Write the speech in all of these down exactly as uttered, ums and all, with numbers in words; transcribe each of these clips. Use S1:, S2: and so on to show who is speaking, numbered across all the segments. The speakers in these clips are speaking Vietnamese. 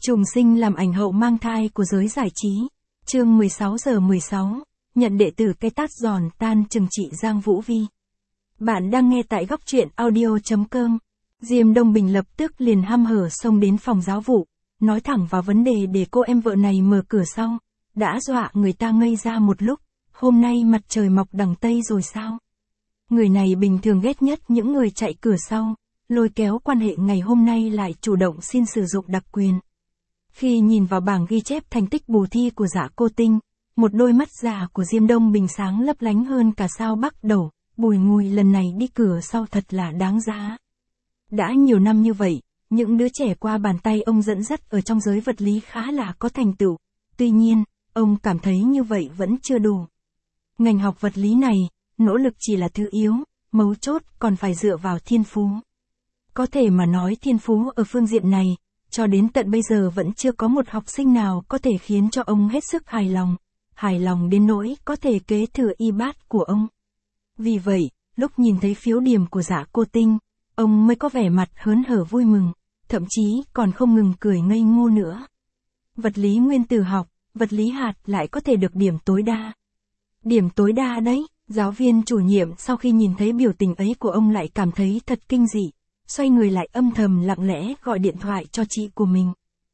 S1: Trùng sinh làm ảnh hậu mang thai của giới giải trí. Chương mười sáu giờ mười sáu, nhận đệ tử cây tát giòn tan chừng chị Giang Vũ Vi. Bạn đang nghe tại góc truyện audio chấm com. Diêm Đông Bình lập tức liền hăm hở xông đến phòng giáo vụ, nói thẳng vào vấn đề để cô em vợ này mở cửa sau. Đã dọa người ta ngây ra một lúc, hôm nay mặt trời mọc đằng Tây rồi sao? Người này bình thường ghét nhất những người chạy cửa sau, lôi kéo quan hệ ngày hôm nay lại chủ động xin sử dụng đặc quyền. Khi nhìn vào bảng ghi chép thành tích bù thi của Dạ Cô Tinh, một đôi mắt già của Diêm Đông Bình sáng lấp lánh hơn cả sao Bắc Đầu, Bùi Ngùi lần này đi cửa sau thật là đáng giá. Đã nhiều năm như vậy, những đứa trẻ qua bàn tay ông dẫn dắt ở trong giới vật lý khá là có thành tựu, tuy nhiên, ông cảm thấy như vậy vẫn chưa đủ. Ngành học vật lý này, nỗ lực chỉ là thứ yếu, mấu chốt còn phải dựa vào thiên phú. Có thể mà nói thiên phú ở phương diện này, cho đến tận bây giờ vẫn chưa có một học sinh nào có thể khiến cho ông hết sức hài lòng, hài lòng đến nỗi có thể kế thừa y bát của ông. Vì vậy, lúc nhìn thấy phiếu điểm của Dạ Cô Tinh, ông mới có vẻ mặt hớn hở vui mừng, thậm chí còn không ngừng cười ngây ngô nữa. Vật lý nguyên tử học, vật lý hạt lại có thể được điểm tối đa. Điểm tối đa đấy, giáo viên chủ nhiệm sau khi nhìn thấy biểu tình ấy của ông lại cảm thấy thật kinh dị. Xoay người lại âm thầm lặng lẽ gọi điện thoại cho chị của mình.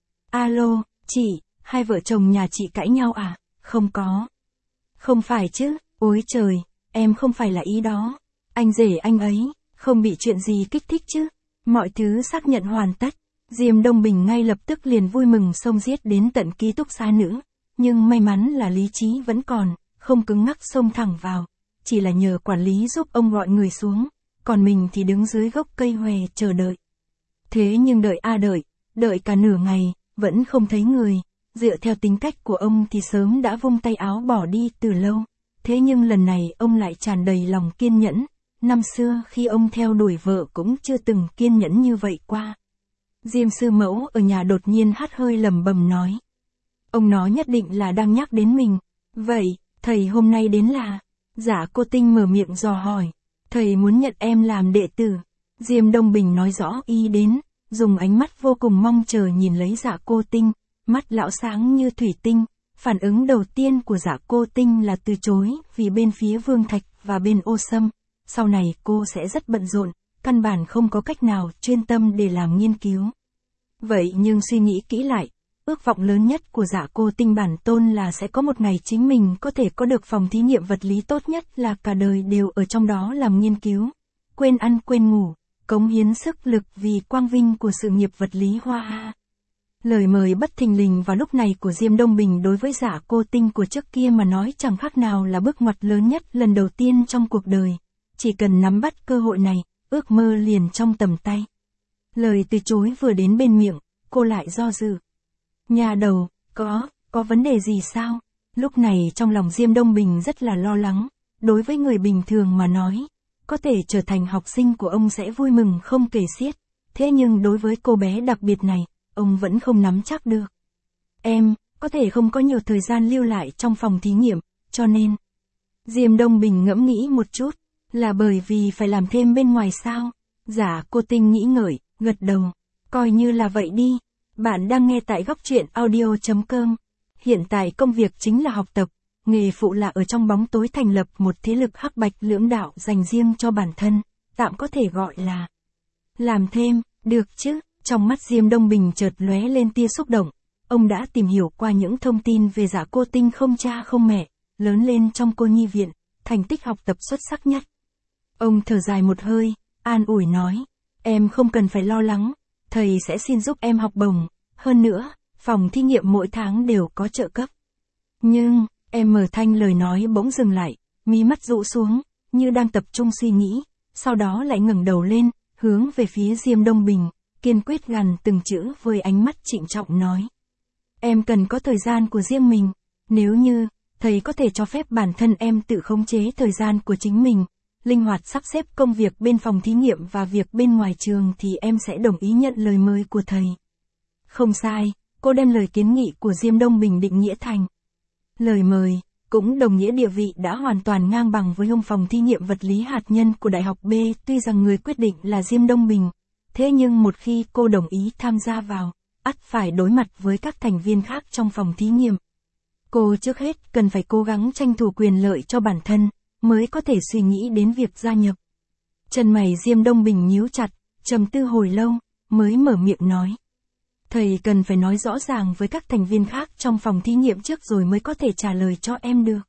S1: Alo, chị, hai vợ chồng nhà chị cãi nhau à? Không có. Không phải chứ, ôi trời, em không phải là ý đó. Anh rể anh ấy, không bị chuyện gì kích thích chứ. Mọi thứ xác nhận hoàn tất. Diêm Đông Bình ngay lập tức liền vui mừng xông giết đến tận ký túc xá nữ. Nhưng may mắn là lý trí vẫn còn, không cứng ngắc xông thẳng vào. Chỉ là nhờ quản lý giúp ông gọi người xuống. Còn mình thì đứng dưới gốc cây hòe chờ đợi. Thế nhưng đợi a đợi, đợi cả nửa ngày, vẫn không thấy người. Dựa theo tính cách của ông thì sớm đã vung tay áo bỏ đi từ lâu. Thế nhưng lần này ông lại tràn đầy lòng kiên nhẫn. Năm xưa khi ông theo đuổi vợ cũng chưa từng kiên nhẫn như vậy qua. Diêm sư mẫu ở nhà đột nhiên hắt hơi lầm bầm nói. Ông nói nhất định là đang nhắc đến mình. Vậy, thầy hôm nay đến là... Dạ Cô Tinh mở miệng dò hỏi. Thầy muốn nhận em làm đệ tử. Diêm Đông Bình nói rõ ý đến, dùng ánh mắt vô cùng mong chờ nhìn lấy Dạ Cô Tinh, mắt lão sáng như thủy tinh. Phản ứng đầu tiên của Dạ Cô Tinh là từ chối vì bên phía Vương Thạch và bên Ô Sâm. Sau này cô sẽ rất bận rộn, căn bản không có cách nào chuyên tâm để làm nghiên cứu. Vậy nhưng suy nghĩ kỹ lại, ước vọng lớn nhất của Dạ Cô Tinh bản tôn là sẽ có một ngày chính mình có thể có được phòng thí nghiệm vật lý tốt nhất là cả đời đều ở trong đó làm nghiên cứu. Quên ăn quên ngủ, cống hiến sức lực vì quang vinh của sự nghiệp vật lý Hoa Hạ. Lời mời bất thình lình vào lúc này của Diêm Đông Bình đối với Dạ Cô Tinh của trước kia mà nói chẳng khác nào là bước ngoặt lớn nhất lần đầu tiên trong cuộc đời. Chỉ cần nắm bắt cơ hội này, ước mơ liền trong tầm tay. Lời từ chối vừa đến bên miệng, cô lại do dự. Nhà đầu, có, có vấn đề gì sao? Lúc này trong lòng Diêm Đông Bình rất là lo lắng, đối với người bình thường mà nói, có thể trở thành học sinh của ông sẽ vui mừng không kể xiết, thế nhưng đối với cô bé đặc biệt này, ông vẫn không nắm chắc được. Em, có thể không có nhiều thời gian lưu lại trong phòng thí nghiệm, cho nên... Diêm Đông Bình ngẫm nghĩ một chút, là bởi vì phải làm thêm bên ngoài sao? Dạ Cô Tinh nghĩ ngợi, gật đầu, coi như là vậy đi. Bạn đang nghe tại góc truyện audio chấm com. Hiện tại công việc chính là học tập, nghề phụ là ở trong bóng tối thành lập một thế lực hắc bạch lưỡng đạo dành riêng cho bản thân, tạm có thể gọi là làm thêm, được chứ? Trong mắt Diêm Đông Bình chợt lóe lên tia xúc động, ông đã tìm hiểu qua những thông tin về Dạ Cô Tinh không cha không mẹ, lớn lên trong cô nhi viện, thành tích học tập xuất sắc nhất. Ông thở dài một hơi, an ủi nói, em không cần phải lo lắng. Thầy sẽ xin giúp em học bổng, hơn nữa, phòng thí nghiệm mỗi tháng đều có trợ cấp. Nhưng, em mở thanh lời nói bỗng dừng lại, mí mắt rũ xuống, như đang tập trung suy nghĩ, sau đó lại ngẩng đầu lên, hướng về phía Diêm Đông Bình, kiên quyết gằn từng chữ với ánh mắt trịnh trọng nói. Em cần có thời gian của riêng mình, nếu như, thầy có thể cho phép bản thân em tự khống chế thời gian của chính mình. Linh hoạt sắp xếp công việc bên phòng thí nghiệm và việc bên ngoài trường thì em sẽ đồng ý nhận lời mời của thầy. Không sai, cô đem lời kiến nghị của Diêm Đông Bình định nghĩa thành lời mời, cũng đồng nghĩa địa vị đã hoàn toàn ngang bằng với ông phòng thí nghiệm vật lý hạt nhân của Đại học B. Tuy rằng người quyết định là Diêm Đông Bình, thế nhưng một khi cô đồng ý tham gia vào, ắt phải đối mặt với các thành viên khác trong phòng thí nghiệm. Cô trước hết cần phải cố gắng tranh thủ quyền lợi cho bản thân, mới có thể suy nghĩ đến việc gia nhập. Chân mày Diêm Đông Bình nhíu chặt, trầm tư hồi lâu, mới mở miệng nói. Thầy cần phải nói rõ ràng với các thành viên khác trong phòng thí nghiệm trước rồi mới có thể trả lời cho em được.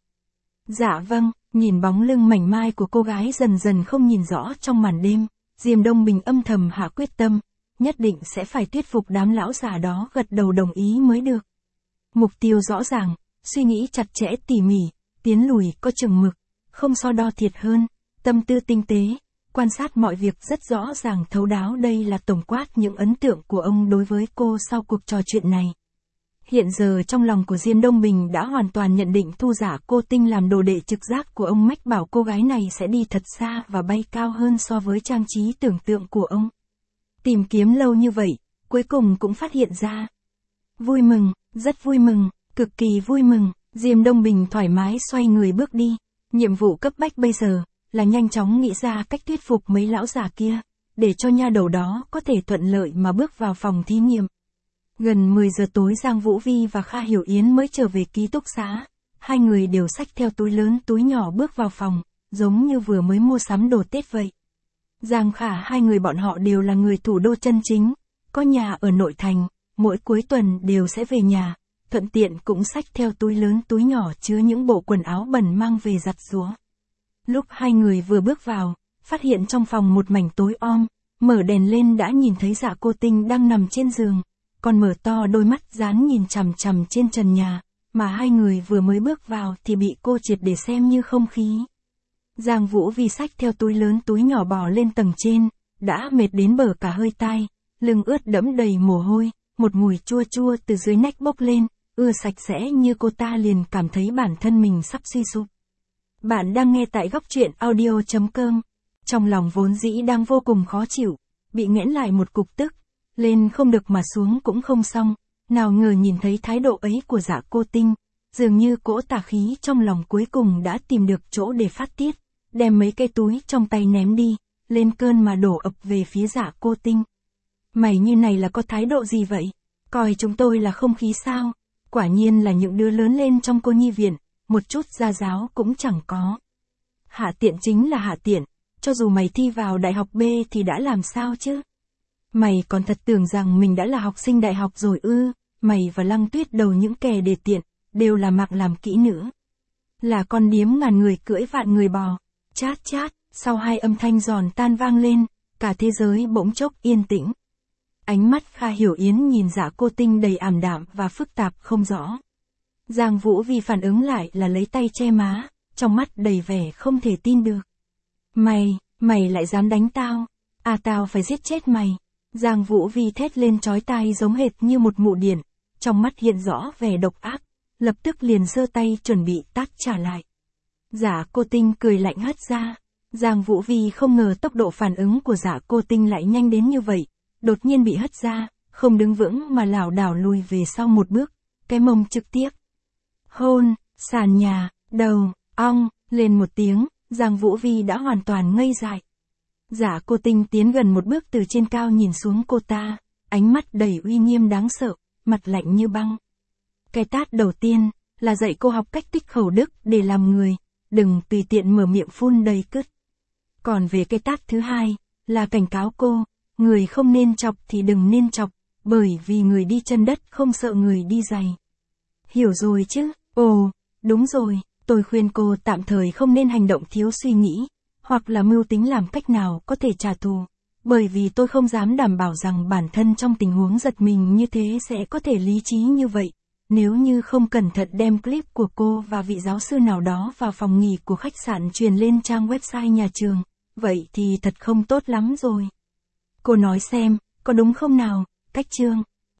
S1: Dạ vâng, nhìn bóng lưng mảnh mai của cô gái dần dần không nhìn rõ trong màn đêm, Diêm Đông Bình âm thầm hạ quyết tâm, nhất định sẽ phải thuyết phục đám lão già đó gật đầu đồng ý mới được. Mục tiêu rõ ràng, suy nghĩ chặt chẽ tỉ mỉ, tiến lùi có chừng mực, không so đo thiệt hơn, tâm tư tinh tế, quan sát mọi việc rất rõ ràng thấu đáo. Đây là tổng quát những ấn tượng của ông đối với cô sau cuộc trò chuyện này. Hiện giờ trong lòng của Diêm Đông Bình đã hoàn toàn nhận định thu giả cô Tinh làm đồ đệ trực giác của ông mách bảo cô gái này sẽ đi thật xa và bay cao hơn so với trang trí tưởng tượng của ông. Tìm kiếm lâu như vậy, cuối cùng cũng phát hiện ra. Vui mừng, rất vui mừng, cực kỳ vui mừng, Diêm Đông Bình thoải mái xoay người bước đi. Nhiệm vụ cấp bách bây giờ là nhanh chóng nghĩ ra cách thuyết phục mấy lão già kia, để cho nha đầu đó có thể thuận lợi mà bước vào phòng thí nghiệm. Gần mười giờ tối Giang Vũ Vi và Kha Hiểu Yến mới trở về ký túc xá. Hai người đều xách theo túi lớn túi nhỏ bước vào phòng, giống như vừa mới mua sắm đồ Tết vậy. Giang Khả hai người bọn họ đều là người thủ đô chân chính, có nhà ở nội thành, mỗi cuối tuần đều sẽ về nhà, thuận tiện cũng xách theo túi lớn túi nhỏ chứa những bộ quần áo bẩn mang về giặt giũa. Lúc hai người vừa bước vào, phát hiện trong phòng một mảnh tối om, mở đèn lên đã nhìn thấy Dạ Cô Tinh đang nằm trên giường, còn mở to đôi mắt dán nhìn chằm chằm trên trần nhà, mà hai người vừa mới bước vào thì bị cô triệt để xem như không khí. Giang Vũ Vi xách theo túi lớn túi nhỏ bò lên tầng trên, đã mệt đến bở cả hơi tai, lưng ướt đẫm đầy mồ hôi, một mùi chua chua từ dưới nách bốc lên, ưa sạch sẽ như cô ta liền cảm thấy bản thân mình sắp suy sụp. Bạn đang nghe tại góc truyện audio chấm com. Trong lòng vốn dĩ đang vô cùng khó chịu, bị nghẽn lại một cục tức, lên không được mà xuống cũng không xong, nào ngờ nhìn thấy thái độ ấy của Dạ Cô Tinh, dường như cỗ tà khí trong lòng cuối cùng đã tìm được chỗ để phát tiết, đem mấy cây túi trong tay ném đi, lên cơn mà đổ ập về phía Dạ Cô Tinh. Mày như này là có thái độ gì vậy? Coi chúng tôi là không khí sao? Quả nhiên là những đứa lớn lên trong cô nhi viện, một chút gia giáo cũng chẳng có. Hạ tiện chính là hạ tiện, cho dù mày thi vào đại học B thì đã làm sao chứ? Mày còn thật tưởng rằng mình đã là học sinh đại học rồi ư? Mày và Lăng Tuyết đầu những kẻ đề tiện, đều là mặc làm kỹ nữ. Là con điếm ngàn người cưỡi vạn người bò. Chát chát, sau hai âm thanh giòn tan vang lên, cả thế giới bỗng chốc yên tĩnh. Ánh mắt Kha Hiểu Yến nhìn Dạ Cô Tinh đầy ảm đạm và phức tạp không rõ. Giang Vũ Vi phản ứng lại là lấy tay che má, trong mắt đầy vẻ không thể tin được. Mày, mày lại dám đánh tao? À tao phải giết chết mày. Giang Vũ Vi thét lên chói tai giống hệt như một mụ điện, trong mắt hiện rõ vẻ độc ác, lập tức liền giơ tay chuẩn bị tát trả lại. Dạ Cô Tinh cười lạnh hất ra. Giang Vũ Vi không ngờ tốc độ phản ứng của Dạ Cô Tinh lại nhanh đến như vậy, đột nhiên bị hất ra, không đứng vững mà lảo đảo lùi về sau một bước, cái mông trực tiếp. Hôn, sàn nhà, đầu, ong, lên một tiếng, Giang Vũ Vi đã hoàn toàn ngây dại. Dạ Cô Tinh tiến gần một bước từ trên cao nhìn xuống cô ta, ánh mắt đầy uy nghiêm đáng sợ, mặt lạnh như băng. Cái tát đầu tiên, là dạy cô học cách tích khẩu đức để làm người, đừng tùy tiện mở miệng phun đầy cứt. Còn về cái tát thứ hai, là cảnh cáo cô, người không nên chọc thì đừng nên chọc, bởi vì người đi chân đất không sợ người đi giày. Hiểu rồi chứ? Ồ, đúng rồi, tôi khuyên cô tạm thời không nên hành động thiếu suy nghĩ, hoặc là mưu tính làm cách nào có thể trả thù, bởi vì tôi không dám đảm bảo rằng bản thân trong tình huống giật mình như thế sẽ có thể lý trí như vậy. Nếu như không cẩn thận đem clip của cô và vị giáo sư nào đó vào phòng nghỉ của khách sạn truyền lên trang website nhà trường, vậy thì thật không tốt lắm rồi. Cô nói xem, có đúng không nào? Cách chương